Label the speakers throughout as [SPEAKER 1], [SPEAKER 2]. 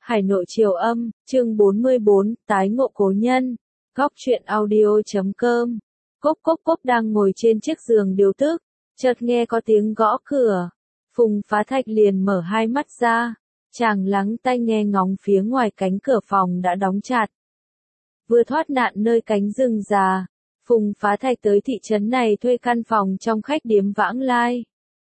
[SPEAKER 1] Hải Nội Triều Âm, chương 44, tái ngộ cố nhân. Góc truyện audio.com. Cốc cốc cốc đang ngồi trên chiếc giường điều tức, chợt nghe có tiếng gõ cửa. Phùng Phá Thạch liền mở hai mắt ra, chàng lắng tai nghe ngóng phía ngoài cánh cửa phòng đã đóng chặt. Vừa thoát nạn nơi cánh rừng già, Phùng Phá Thạch tới thị trấn này thuê căn phòng trong khách điếm Vãng Lai.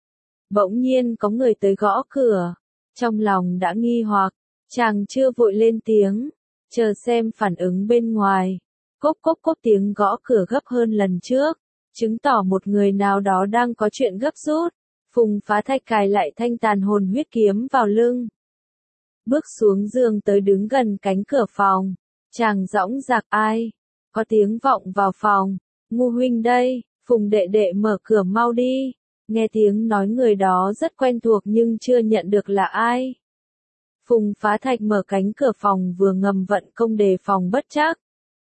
[SPEAKER 1] Bỗng nhiên có người tới gõ cửa, trong lòng đã nghi hoặc, chàng chưa vội lên tiếng, chờ xem phản ứng bên ngoài. Cốc cốc cốc tiếng gõ cửa gấp hơn lần trước, chứng tỏ một người nào đó đang có chuyện gấp rút. Phùng Phá Thạch cài lại thanh tàn hồn huyết kiếm vào lưng, bước xuống giường tới đứng gần cánh cửa phòng, chàng dõng dạc ai, có tiếng vọng vào phòng, Ngu huynh đây, Phùng đệ đệ mở cửa mau đi. Nghe tiếng nói người đó rất quen thuộc nhưng chưa nhận được là ai. Phùng Phá Thạch mở cánh cửa phòng vừa ngầm vận công đề phòng bất trắc.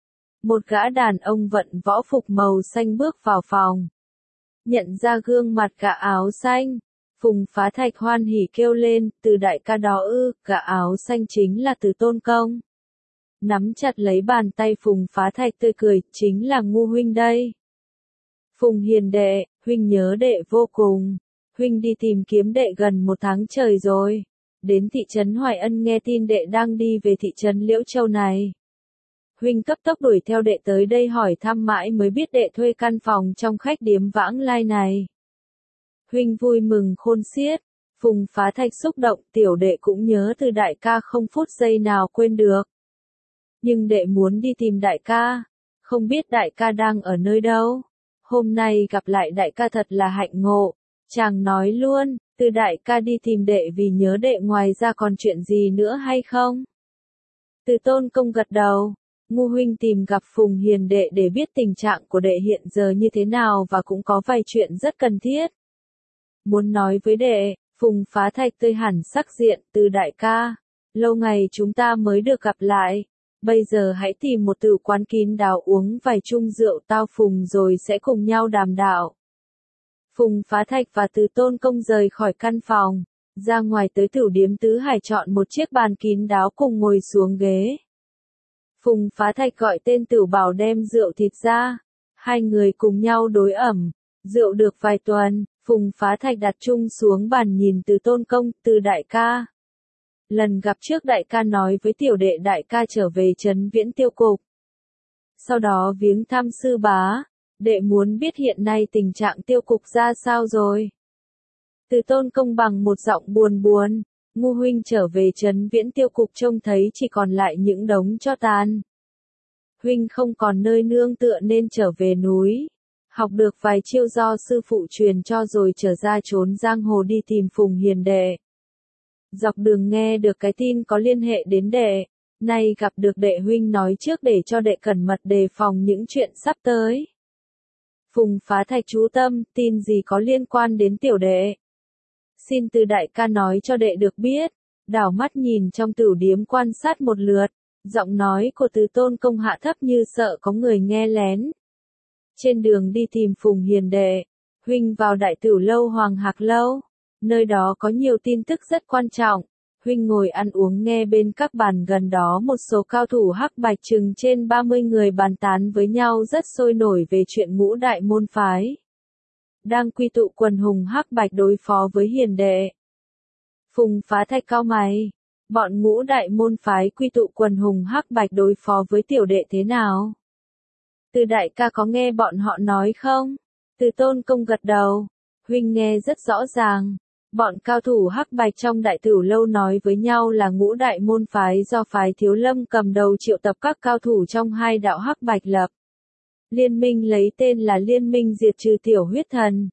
[SPEAKER 1] Một gã đàn ông vận võ phục màu xanh bước vào phòng. Nhận ra gương mặt gã áo xanh, Phùng Phá Thạch hoan hỉ kêu lên, Từ đại ca đó ư? Gã áo xanh chính là Từ Tôn Công. Nắm chặt lấy bàn tay Phùng Phá Thạch tươi cười, chính là Ngu huynh đây. Phùng hiền đệ, huynh nhớ đệ vô cùng. Huynh đi tìm kiếm đệ gần 1 tháng trời rồi. Đến thị trấn Hoài Ân nghe tin đệ đang đi về thị trấn Liễu Châu này. Huynh cấp tốc đuổi theo đệ tới đây hỏi thăm mãi mới biết đệ thuê căn phòng trong khách điếm Vãng Lai này. Huynh vui mừng khôn xiết. Phùng Phá Thạch xúc động, tiểu đệ cũng nhớ Từ đại ca không phút giây nào quên được. Nhưng đệ muốn đi tìm đại ca, không biết đại ca đang ở nơi đâu. Hôm nay gặp lại đại ca thật là hạnh ngộ. Chàng nói luôn, Từ đại ca đi tìm đệ vì nhớ đệ, ngoài ra còn chuyện gì nữa hay không? Từ Tôn Công gật đầu, Ngu huynh tìm gặp Phùng hiền đệ để biết tình trạng của đệ hiện giờ như thế nào và cũng có vài chuyện rất cần thiết muốn nói với đệ. Phùng Phá Thạch tươi hẳn sắc diện, Từ đại ca, lâu ngày chúng ta mới được gặp lại. Bây giờ hãy tìm một tử quán kín đáo uống vài chung rượu tao Phùng rồi sẽ cùng nhau đàm đạo. Phùng Phá Thạch và Từ Tôn Công rời khỏi căn phòng, ra ngoài tới tửu điếm Tứ Hải chọn một chiếc bàn kín đáo cùng ngồi xuống ghế. Phùng Phá Thạch gọi tên Tửu Bảo đem rượu thịt ra, hai người cùng nhau đối ẩm, rượu được vài tuần, Phùng Phá Thạch đặt chung xuống bàn nhìn Từ Tôn Công, Từ đại ca. Lần gặp trước đại ca nói với tiểu đệ đại ca trở về trấn Viễn Tiêu Cục. Sau đó viếng thăm sư bá, đệ muốn biết hiện nay tình trạng Tiêu Cục ra sao rồi. Từ Tôn Công bằng một giọng buồn buồn, Ngu huynh trở về trấn Viễn Tiêu Cục trông thấy chỉ còn lại những đống tro tàn. Huynh không còn nơi nương tựa nên trở về núi, học được vài chiêu do sư phụ truyền cho rồi trở ra trốn giang hồ đi tìm Phùng hiền đệ. Dọc đường nghe được cái tin có liên hệ đến đệ, nay gặp được đệ huynh nói trước để cho đệ cẩn mật đề phòng những chuyện sắp tới. Phùng Phá Thạch chú tâm, tin gì có liên quan đến tiểu đệ? Xin Từ đại ca nói cho đệ được biết. Đảo mắt nhìn trong tửu điếm quan sát một lượt, giọng nói của Từ Tôn Công hạ thấp như sợ có người nghe lén. Trên đường đi tìm Phùng hiền đệ, huynh vào đại tửu lâu Hoàng Hạc Lâu. Nơi đó có nhiều tin tức rất quan trọng. Huynh ngồi ăn uống nghe bên các bàn gần đó một số cao thủ Hắc Bạch chừng trên 30 người bàn tán với nhau rất sôi nổi về chuyện Ngũ đại môn phái đang quy tụ quần hùng Hắc Bạch đối phó với hiền đệ. Phùng Phá Thạch cau mày, bọn Ngũ đại môn phái quy tụ quần hùng Hắc Bạch đối phó với tiểu đệ thế nào? Từ đại ca có nghe bọn họ nói không? Từ Tôn Công gật đầu, huynh nghe rất rõ ràng. Bọn cao thủ Hắc Bạch trong đại tửu lâu nói với nhau là Ngũ đại môn phái do phái Thiếu Lâm cầm đầu triệu tập các cao thủ trong hai đạo Hắc Bạch lập liên minh lấy tên là Liên minh diệt trừ tiểu huyết thần.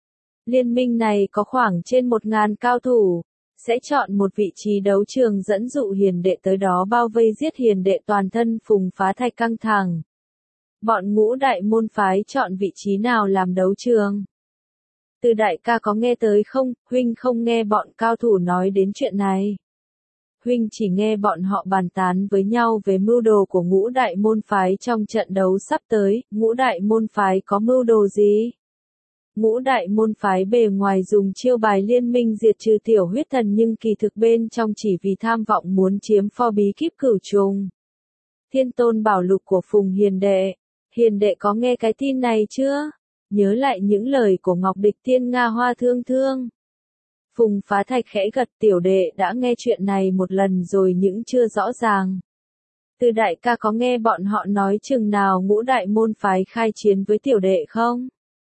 [SPEAKER 1] Liên minh này có khoảng trên 1000 cao thủ, sẽ chọn một vị trí đấu trường dẫn dụ hiền đệ tới đó bao vây giết hiền đệ. Toàn thân Phùng Phá Thạch căng thẳng. Bọn Ngũ đại môn phái chọn vị trí nào làm đấu trường? Từ đại ca có nghe tới không? Huynh không nghe bọn cao thủ nói đến chuyện này. Huynh chỉ nghe bọn họ bàn tán với nhau về mưu đồ của Ngũ đại môn phái trong trận đấu sắp tới. Ngũ đại môn phái có mưu đồ gì? Ngũ đại môn phái bề ngoài dùng chiêu bài liên minh diệt trừ tiểu huyết thần nhưng kỳ thực bên trong chỉ vì tham vọng muốn chiếm pho bí kíp cửu trùng. Thiên tôn bảo lục của Phùng Hiền đệ có nghe cái tin này chưa? Nhớ lại những lời của Ngọc Địch Tiên Nga Hoa Thương Thương. Phùng Phá Thạch khẽ gật, tiểu đệ đã nghe chuyện này một lần rồi nhưng chưa rõ ràng. Từ đại ca có nghe bọn họ nói chừng nào ngũ đại môn phái khai chiến với tiểu đệ không?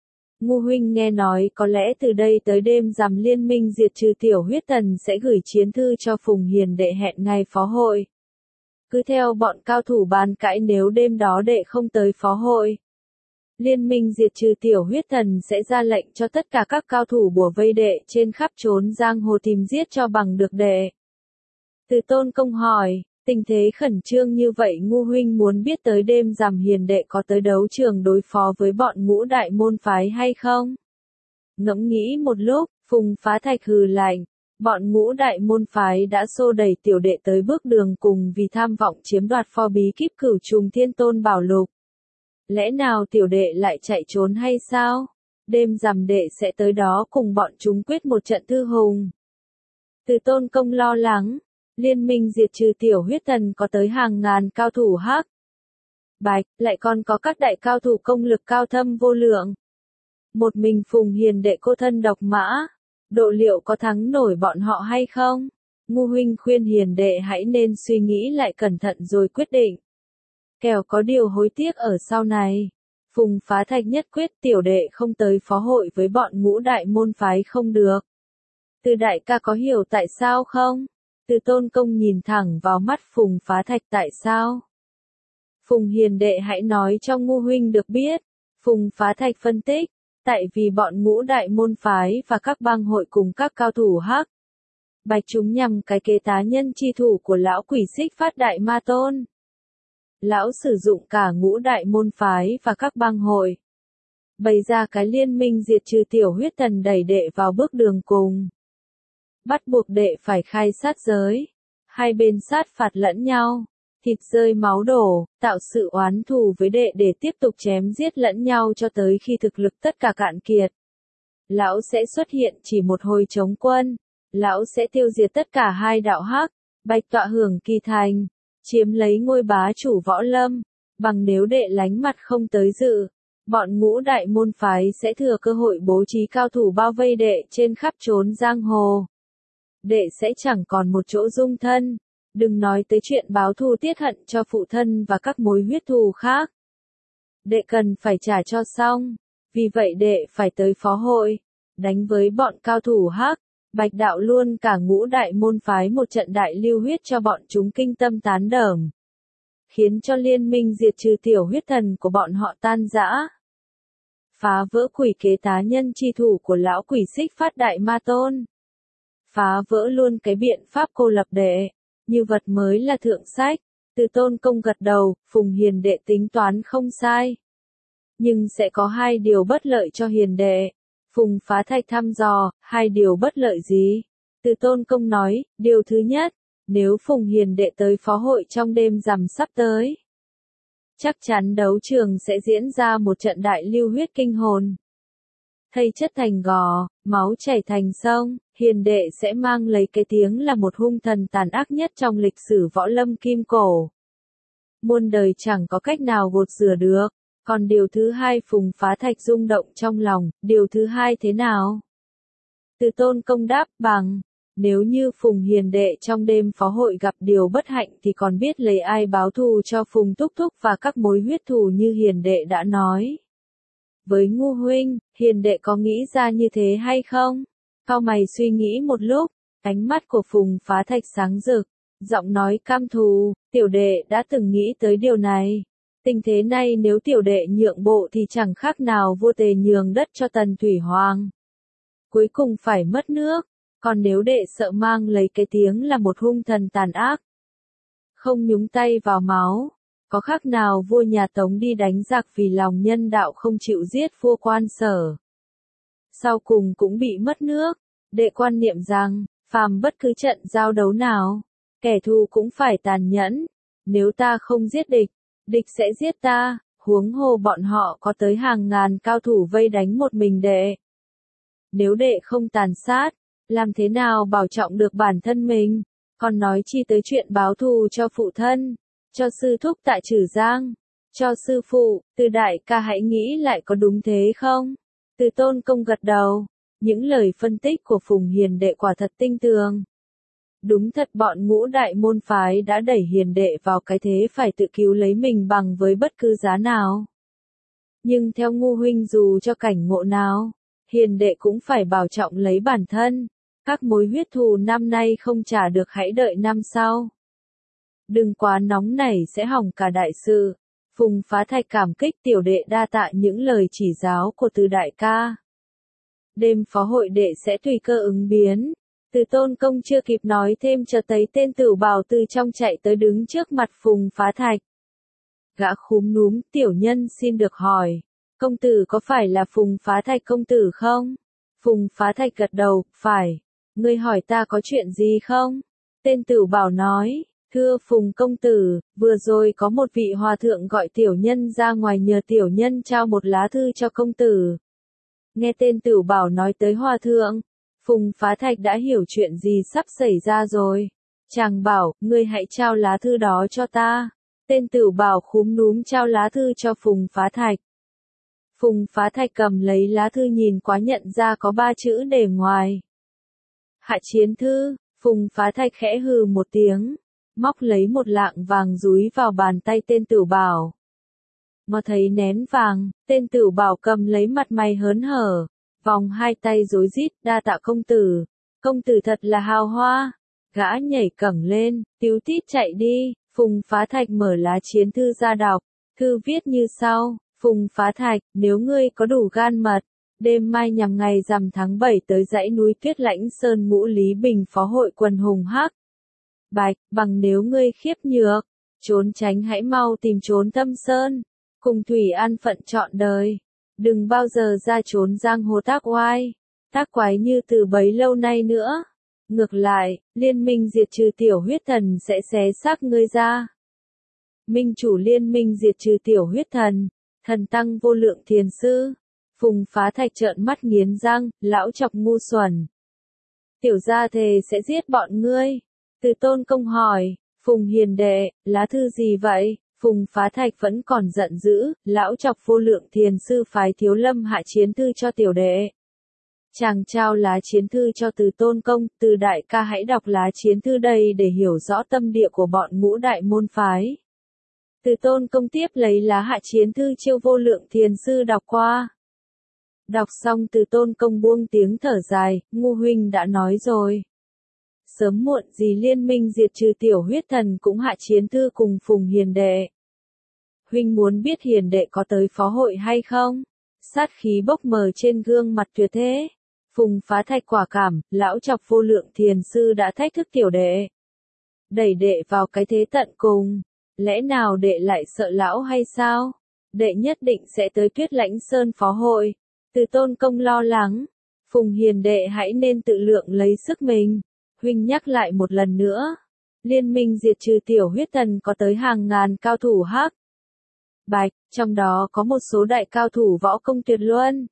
[SPEAKER 1] Ngu huynh nghe nói có lẽ từ đây tới đêm rằm liên minh diệt trừ tiểu huyết thần sẽ gửi chiến thư cho Phùng Hiền đệ hẹn ngày phó hội. Cứ theo bọn cao thủ bàn cãi nếu đêm đó đệ không tới phó hội. Liên minh diệt trừ tiểu huyết thần sẽ ra lệnh cho tất cả các cao thủ bủa vây đệ trên khắp trốn giang hồ tìm giết cho bằng được đệ. Từ Tôn Công hỏi, tình thế khẩn trương như vậy ngu huynh muốn biết tới đêm rằm Hiền đệ có tới đấu trường đối phó với bọn ngũ đại môn phái hay không? Ngẫm nghĩ một lúc, Phùng Phá Thạch hừ lạnh. Bọn ngũ đại môn phái đã xô đẩy tiểu đệ tới bước đường cùng vì tham vọng chiếm đoạt pho bí kíp cửu trùng thiên tôn bảo lục. Lẽ nào tiểu đệ lại chạy trốn hay sao? Đêm rằm đệ sẽ tới đó cùng bọn chúng quyết một trận thư hùng. Từ Tôn Công lo lắng, liên minh diệt trừ tiểu huyết thần có tới hàng ngàn cao thủ hắc bạch, lại còn có các đại cao thủ công lực cao thâm vô lượng. Một mình Phùng Hiền đệ cô thân độc mã, độ liệu có thắng nổi bọn họ hay không? Ngu huynh khuyên Hiền đệ hãy nên suy nghĩ lại cẩn thận rồi quyết định. Kẻo có điều hối tiếc ở sau này. Phùng Phá Thạch nhất quyết tiểu đệ không tới phó hội với bọn ngũ đại môn phái không được. Từ đại ca có hiểu tại sao không? Từ Tôn Công nhìn thẳng vào mắt Phùng Phá Thạch tại sao? Phùng Hiền đệ hãy nói cho ngu huynh được biết. Phùng Phá Thạch phân tích, tại vì bọn ngũ đại môn phái và các bang hội cùng các cao thủ hắc bạch chúng nhằm cái kế tá nhân chi thủ của lão quỷ Xích Phát Đại Ma Tôn. Lão sử dụng cả ngũ đại môn phái và các bang hội, bày ra cái liên minh diệt trừ tiểu huyết thần đẩy đệ vào bước đường cùng. Bắt buộc đệ phải khai sát giới, hai bên sát phạt lẫn nhau, thịt rơi máu đổ, tạo sự oán thù với đệ để tiếp tục chém giết lẫn nhau cho tới khi thực lực tất cả cạn kiệt. Lão sẽ xuất hiện chỉ một hồi chống quân, lão sẽ tiêu diệt tất cả hai đạo hắc bạch tọa hưởng kỳ thành, chiếm lấy ngôi bá chủ võ lâm, bằng nếu đệ lánh mặt không tới dự. Bọn ngũ đại môn phái sẽ thừa cơ hội bố trí cao thủ bao vây đệ trên khắp trốn giang hồ. Đệ sẽ chẳng còn một chỗ dung thân, đừng nói tới chuyện báo thù tiết hận cho phụ thân và các mối huyết thù khác. Đệ cần phải trả cho xong, vì vậy đệ phải tới phó hội, đánh với bọn cao thủ hắc bạch đạo luôn cả ngũ đại môn phái một trận đại lưu huyết cho bọn chúng kinh tâm tán đởm. Khiến cho liên minh diệt trừ tiểu huyết thần của bọn họ tan rã. Phá vỡ quỷ kế tá nhân chi thủ của lão quỷ Xích Phát Đại Ma Tôn. Phá vỡ luôn cái biện pháp cô lập đệ, như vật mới là thượng sách. Từ Tôn Công gật đầu, Phùng Hiền đệ tính toán không sai. Nhưng sẽ có hai điều bất lợi cho Hiền đệ. Phùng Phá Thạch thăm dò, hai điều bất lợi gì? Từ Tôn Công nói, điều thứ nhất, nếu Phùng Hiền đệ tới phó hội trong đêm rằm sắp tới, chắc chắn đấu trường sẽ diễn ra một trận đại lưu huyết kinh hồn. Thây chất thành gò, máu chảy thành sông, Hiền đệ sẽ mang lấy cái tiếng là một hung thần tàn ác nhất trong lịch sử võ lâm kim cổ. Muôn đời chẳng có cách nào gột rửa được. Còn điều thứ hai Phùng Phá Thạch rung động trong lòng, điều thứ hai thế nào? Từ Tôn Công đáp bằng, nếu như Phùng Hiền đệ trong đêm phó hội gặp điều bất hạnh thì còn biết lấy ai báo thù cho Phùng Thúc Thúc và các mối huyết thù như Hiền đệ đã nói. Với ngu huynh, Hiền đệ có nghĩ ra như thế hay không? Cau mày suy nghĩ một lúc, ánh mắt của Phùng Phá Thạch sáng rực, giọng nói cam thù, tiểu đệ đã từng nghĩ tới điều này. Tình thế này nếu tiểu đệ nhượng bộ thì chẳng khác nào vua Tề nhường đất cho Tần Thủy Hoàng. Cuối cùng phải mất nước, còn nếu đệ sợ mang lấy cái tiếng là một hung thần tàn ác, không nhúng tay vào máu, có khác nào vua nhà Tống đi đánh giặc vì lòng nhân đạo không chịu giết vua Quan Sở. Sau cùng cũng bị mất nước, đệ quan niệm rằng, phàm bất cứ trận giao đấu nào, kẻ thù cũng phải tàn nhẫn, nếu ta không giết địch, địch sẽ giết ta, Huống hồ bọn họ có tới hàng ngàn cao thủ vây đánh một mình đệ. Nếu đệ không tàn sát, làm thế nào bảo trọng được bản thân mình, còn nói chi tới chuyện báo thù cho phụ thân, cho sư thúc tại Trử Giang, cho sư phụ, Từ đại ca hãy nghĩ lại có đúng thế không? Từ Tôn Công gật đầu, những lời phân tích của Phùng Hiền đệ quả thật tinh tường. Đúng thật bọn ngũ đại môn phái đã đẩy Hiền đệ vào cái thế phải tự cứu lấy mình bằng với bất cứ giá nào. Nhưng theo Ngu huynh dù cho cảnh ngộ nào, Hiền đệ cũng phải bảo trọng lấy bản thân, các mối huyết thù năm nay không trả được hãy đợi năm sau. Đừng quá nóng nảy sẽ hỏng cả đại sự. Phùng Phá Thạch cảm kích tiểu đệ đa tạ những lời chỉ giáo của Từ đại ca. Đêm phó hội đệ sẽ tùy cơ ứng biến. Từ Tôn Công chưa kịp nói thêm cho thấy tên Tửu Bảo từ trong chạy tới đứng trước mặt Phùng Phá Thạch. Gã khúm núm, tiểu nhân xin được hỏi, công tử có phải là Phùng Phá Thạch công tử không? Phùng Phá Thạch gật đầu, phải. Ngươi hỏi ta có chuyện gì không? Tên Tửu Bảo nói, thưa Phùng công tử, vừa rồi có một vị hòa thượng gọi tiểu nhân ra ngoài nhờ tiểu nhân trao một lá thư cho công tử. Nghe tên Tửu Bảo nói tới hòa thượng, Phùng Phá Thạch đã hiểu chuyện gì sắp xảy ra rồi. Chàng bảo, ngươi hãy trao lá thư đó cho ta. Tên Tửu Bảo khúm núm trao lá thư cho Phùng Phá Thạch. Phùng Phá Thạch cầm lấy lá thư nhìn quá nhận ra có 3 chữ để ngoài. Hạ chiến thư. Phùng Phá Thạch khẽ hừ một tiếng, móc lấy một lạng vàng dúi vào bàn tay tên Tửu Bảo. Mà thấy nén vàng, tên Tửu Bảo cầm lấy mặt mày hớn hở, vòng hai tay rối rít, đa tạ công tử thật là hào hoa. Gã nhảy cẳng lên, tíu tít chạy đi. Phùng Phá Thạch mở lá chiến thư ra đọc, thư viết như sau, Phùng Phá Thạch, nếu ngươi có đủ gan mật, đêm mai nhằm ngày rằm tháng 7 tới dãy núi Tuyết Lãnh Sơn Ngũ Lý Bình phó hội quần hùng hắc. Bạch, bằng nếu ngươi khiếp nhược, trốn tránh hãy mau tìm trốn Tâm Sơn, cùng Thủy An phận trọn đời, đừng bao giờ ra trốn giang hồ tác oai, tác quái như từ bấy lâu nay nữa. Ngược lại, liên minh diệt trừ tiểu huyết thần sẽ xé xác ngươi ra. Minh chủ liên minh diệt trừ tiểu huyết thần, thần tăng vô lượng thiền sư. Phùng Phá Thạch trợn mắt nghiến răng, lão chọc ngu xuẩn. Tiểu gia thề sẽ giết bọn ngươi. Từ Tôn Công hỏi, Phùng Hiền đệ, lá thư gì vậy? Phùng Phá Thạch vẫn còn giận dữ, lão chọc vô lượng thiền sư phái Thiếu Lâm hạ chiến thư cho tiểu đệ. Chàng trao lá chiến thư cho Từ Tôn Công, Từ đại ca hãy đọc lá chiến thư đây để hiểu rõ tâm địa của bọn ngũ đại môn phái. Từ Tôn Công tiếp lấy lá hạ chiến thư chiêu vô lượng thiền sư đọc qua. Đọc xong Từ Tôn Công buông tiếng thở dài, Ngu huynh đã nói rồi. Sớm muộn gì liên minh diệt trừ tiểu huyết thần cũng hạ chiến thư cùng Phùng Hiền đệ. Huynh muốn biết Hiền đệ có tới phó hội hay không? Sát khí bốc mờ trên gương mặt tuyệt thế. Phùng Phá Thạch quả cảm, lão chọc vô lượng thiền sư đã thách thức tiểu đệ. Đẩy đệ vào cái thế tận cùng. Lẽ nào đệ lại sợ lão hay sao? Đệ nhất định sẽ tới Tuyết Lãnh Sơn phó hội. Từ Tôn Công lo lắng. Phùng Hiền đệ hãy nên tự lượng lấy sức mình. Huynh nhắc lại một lần nữa. Liên minh diệt trừ tiểu huyết thần có tới hàng ngàn cao thủ hắc. Bạch, trong đó có một số đại cao thủ võ công tuyệt luân.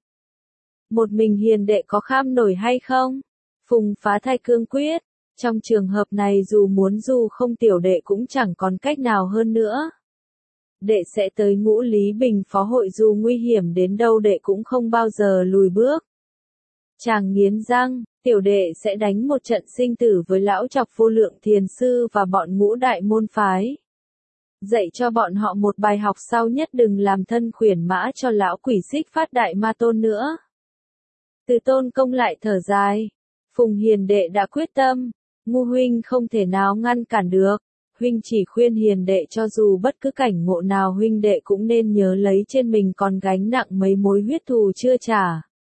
[SPEAKER 1] Một mình Hiền đệ có kham nổi hay không? Phùng Phá Thạch cương quyết. Trong trường hợp này dù không tiểu đệ cũng chẳng còn cách nào hơn nữa. Đệ sẽ tới Ngũ Lý Bình phó hội dù nguy hiểm đến đâu đệ cũng không bao giờ lùi bước. Chàng nghiến răng, tiểu đệ sẽ đánh một trận sinh tử với lão chọc vô lượng thiền sư và bọn ngũ đại môn phái. Dạy cho bọn họ một bài học sau nhất đừng làm thân khuyển mã cho lão quỷ Xích Phát Đại Ma Tôn nữa. Từ Tôn Công lại thở dài. Phùng Hiền đệ đã quyết tâm. Ngu huynh không thể nào ngăn cản được. Huynh chỉ khuyên Hiền đệ cho dù bất cứ cảnh ngộ nào huynh đệ cũng nên nhớ lấy trên mình còn gánh nặng mấy mối huyết thù chưa trả.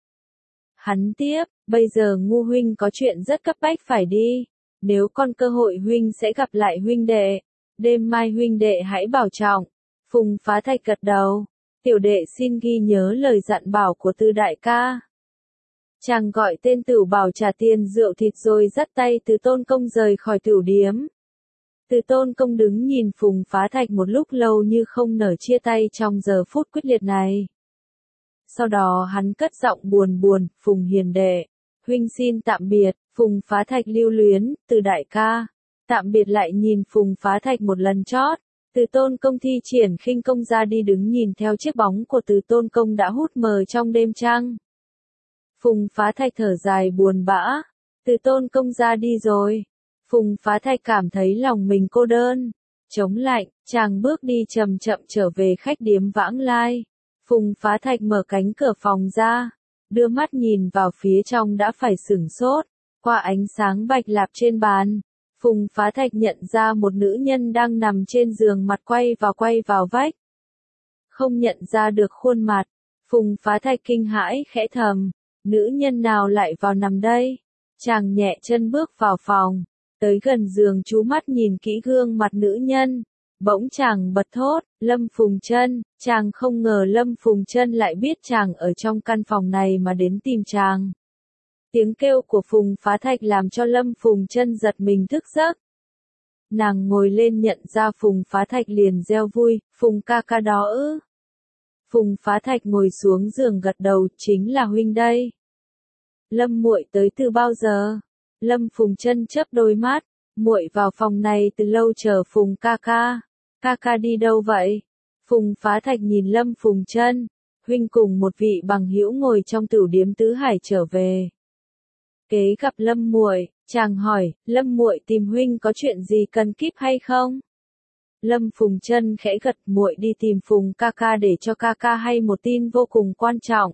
[SPEAKER 1] Hắn tiếp, bây giờ Ngu huynh có chuyện rất cấp bách phải đi. Nếu còn cơ hội huynh sẽ gặp lại huynh đệ. Đêm mai huynh đệ hãy bảo trọng. Phùng Phá Thạch gật đầu. Tiểu đệ xin ghi nhớ lời dặn bảo của Từ đại ca. Chàng gọi tên Tửu Bảo trả tiền rượu thịt rồi dắt tay Từ Tôn Công rời khỏi tửu điếm. Từ Tôn Công đứng nhìn Phùng Phá Thạch một lúc lâu như không nở chia tay trong giờ phút quyết liệt này. Sau đó hắn cất giọng buồn buồn, Phùng hiền đệ, huynh xin tạm biệt. Phùng Phá Thạch lưu luyến, Từ đại ca. Tạm biệt lại nhìn Phùng Phá Thạch một lần chót. Từ Tôn Công thi triển khinh công ra đi đứng nhìn theo chiếc bóng của Từ Tôn Công đã hút mờ trong đêm trăng. Phùng Phá Thạch thở dài buồn bã. Từ Tôn Công ra đi rồi. Phùng Phá Thạch cảm thấy lòng mình cô đơn, trống lạnh, chàng bước đi chậm chậm trở về khách điếm Vãng Lai. Phùng Phá Thạch mở cánh cửa phòng ra, đưa mắt nhìn vào phía trong đã phải sửng sốt, qua ánh sáng bạch lạp trên bàn. Phùng Phá Thạch nhận ra một nữ nhân đang nằm trên giường mặt quay vào vách. Không nhận ra được khuôn mặt, Phùng Phá Thạch kinh hãi khẽ thầm, nữ nhân nào lại vào nằm đây? Chàng nhẹ chân bước vào phòng, tới gần giường chú mắt nhìn kỹ gương mặt nữ nhân. Bỗng chàng bật thốt, Lâm Phùng Chân. Chàng không ngờ Lâm Phùng Chân lại biết chàng ở trong căn phòng này mà đến tìm chàng. Tiếng kêu của Phùng Phá Thạch làm cho Lâm Phùng Chân giật mình thức giấc. Nàng ngồi lên nhận ra Phùng Phá Thạch liền reo vui, Phùng ca ca đó ư. Phùng Phá Thạch ngồi xuống giường gật đầu, chính là huynh đây. Lâm muội tới từ bao giờ? Lâm Phùng Chân chớp đôi mắt, muội vào phòng này từ lâu chờ Phùng ca ca. Ca ca đi đâu vậy? Phùng Phá Thạch nhìn Lâm Phùng Chân, huynh cùng một vị bằng hữu ngồi trong tửu điếm Tứ Hải trở về. Kế gặp Lâm muội, chàng hỏi, Lâm muội tìm huynh có chuyện gì cần kíp hay không? Lâm Phùng Chân khẽ gật, muội đi tìm Phùng ca ca để cho ca ca hay một tin vô cùng quan trọng.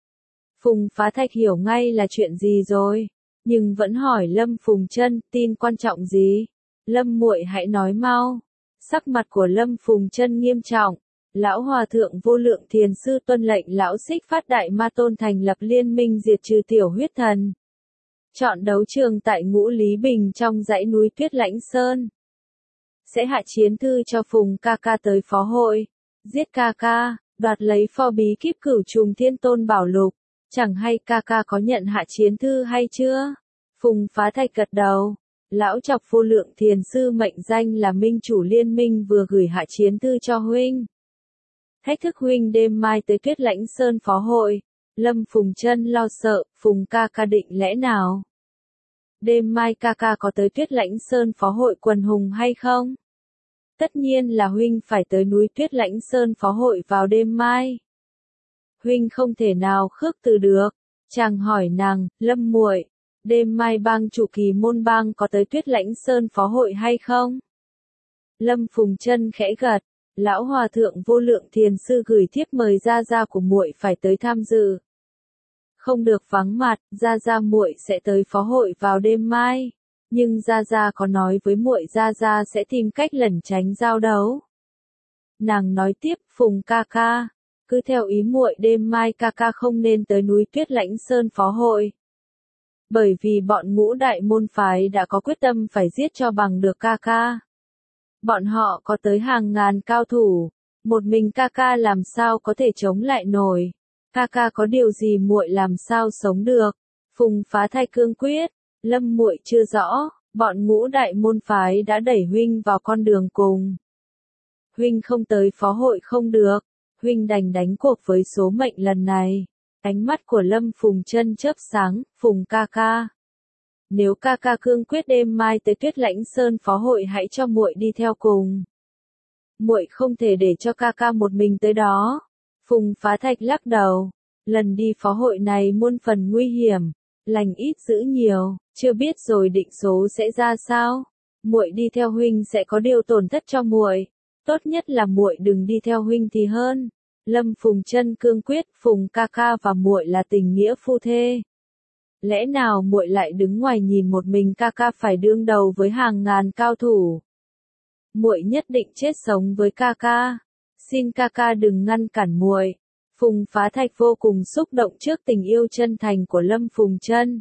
[SPEAKER 1] Phùng Phá Thạch hiểu ngay là chuyện gì rồi, nhưng vẫn hỏi Lâm Phùng Chân, tin quan trọng gì? Lâm muội hãy nói mau. Sắc mặt của Lâm Phùng Chân nghiêm trọng. Lão Hòa Thượng Vô Lượng Thiền Sư tuân lệnh Lão Xích Phát Đại Ma Tôn thành lập liên minh diệt trừ tiểu huyết thần. Chọn đấu trường tại Ngũ Lý Bình trong dãy núi Tuyết Lãnh Sơn. Sẽ hạ chiến thư cho Phùng ca ca tới phó hội. Giết ca ca, đoạt lấy pho bí kíp Cửu Trùng Thiên Tôn Bảo Lục. Chẳng hay ca ca có nhận hạ chiến thư hay chưa? Phùng Phá Thạch gật đầu. Lão Chọc Vô Lượng Thiền Sư mệnh danh là minh chủ liên minh vừa gửi hạ chiến thư cho huynh. Thách thức huynh đêm mai tới Tuyết Lãnh Sơn phó hội. Lâm Phùng Chân lo sợ, Phùng ca ca định lẽ nào? Đêm mai ca ca có tới Tuyết Lãnh Sơn phó hội quần hùng hay không? Tất nhiên là huynh phải tới núi Tuyết Lãnh Sơn phó hội vào đêm mai. Huynh không thể nào khước từ được. Chàng hỏi nàng, Lâm muội, đêm mai bang chủ Kỳ Môn bang có tới Tuyết Lãnh Sơn phó hội hay không? Lâm Phùng Chân khẽ gật, Lão Hòa Thượng Vô Lượng Thiền Sư gửi thiếp mời gia gia của muội phải tới tham dự. Không được vắng mặt, gia gia muội sẽ tới phó hội vào đêm mai, nhưng gia gia có nói với muội gia gia sẽ tìm cách lẩn tránh giao đấu. Nàng nói tiếp, Phùng ca ca, cứ theo ý muội đêm mai ca ca không nên tới núi Tuyết Lãnh Sơn phó hội. Bởi vì bọn Ngũ Đại môn phái đã có quyết tâm phải giết cho bằng được ca ca. Bọn họ có tới hàng ngàn cao thủ, một mình ca ca làm sao có thể chống lại nổi. Ca ca có điều gì muội làm sao sống được? Phùng Phá Thạch cương quyết, Lâm muội chưa rõ, bọn Ngũ Đại môn phái đã đẩy huynh vào con đường cùng. Huynh không tới phó hội không được, huynh đành đánh cuộc với số mệnh lần này. Ánh mắt của Lâm Phùng Chân chớp sáng, Phùng ca ca. Nếu ca ca cương quyết đêm mai tới Tuyết Lãnh Sơn phó hội hãy cho muội đi theo cùng. Muội không thể để cho ca ca một mình tới đó. Phùng Phá Thạch lắc đầu. Lần đi phó hội này muôn phần nguy hiểm, lành ít dữ nhiều, chưa biết rồi định số sẽ ra sao. Muội đi theo huynh sẽ có điều tổn thất cho muội. Tốt nhất là muội đừng đi theo huynh thì hơn. Lâm Phùng Chân cương quyết, Phùng ca ca và muội là tình nghĩa phu thê. Lẽ nào muội lại đứng ngoài nhìn một mình ca ca phải đương đầu với hàng ngàn cao thủ? Muội nhất định chết sống với ca ca. Xin ca ca đừng ngăn cản muội. Phùng Phá Thạch vô cùng xúc động trước tình yêu chân thành của Lâm Phùng Chân.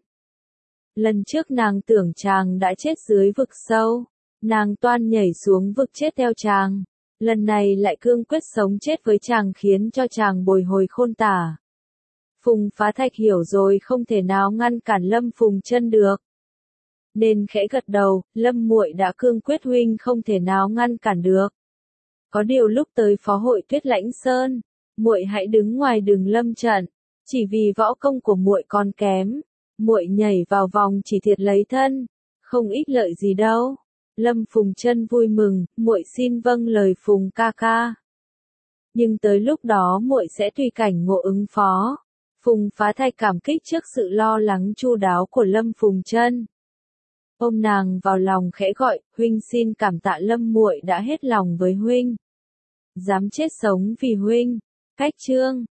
[SPEAKER 1] Lần trước nàng tưởng chàng đã chết dưới vực sâu, nàng toan nhảy xuống vực chết theo chàng. Lần này lại cương quyết sống chết với chàng khiến cho chàng bồi hồi khôn tả. Phùng Phá Thạch hiểu rồi không thể nào ngăn cản Lâm Phùng Chân được. nên khẽ gật đầu, Lâm muội đã cương quyết huynh không thể nào ngăn cản được. Có điều lúc tới phó hội Tuyết Lãnh Sơn, muội hãy đứng ngoài đường lâm trận, chỉ vì võ công của muội còn kém, muội nhảy vào vòng chỉ thiệt lấy thân, không ích lợi gì đâu. Lâm Phùng Chân vui mừng, muội xin vâng lời Phùng ca ca. Nhưng tới lúc đó muội sẽ tùy cảnh ngộ ứng phó. Phùng Phá Thạch cảm kích trước sự lo lắng chu đáo của Lâm Phùng Chân. Ôm nàng vào lòng khẽ gọi, huynh xin cảm tạ Lâm muội đã hết lòng với huynh. Dám chết sống vì huynh. Cách chương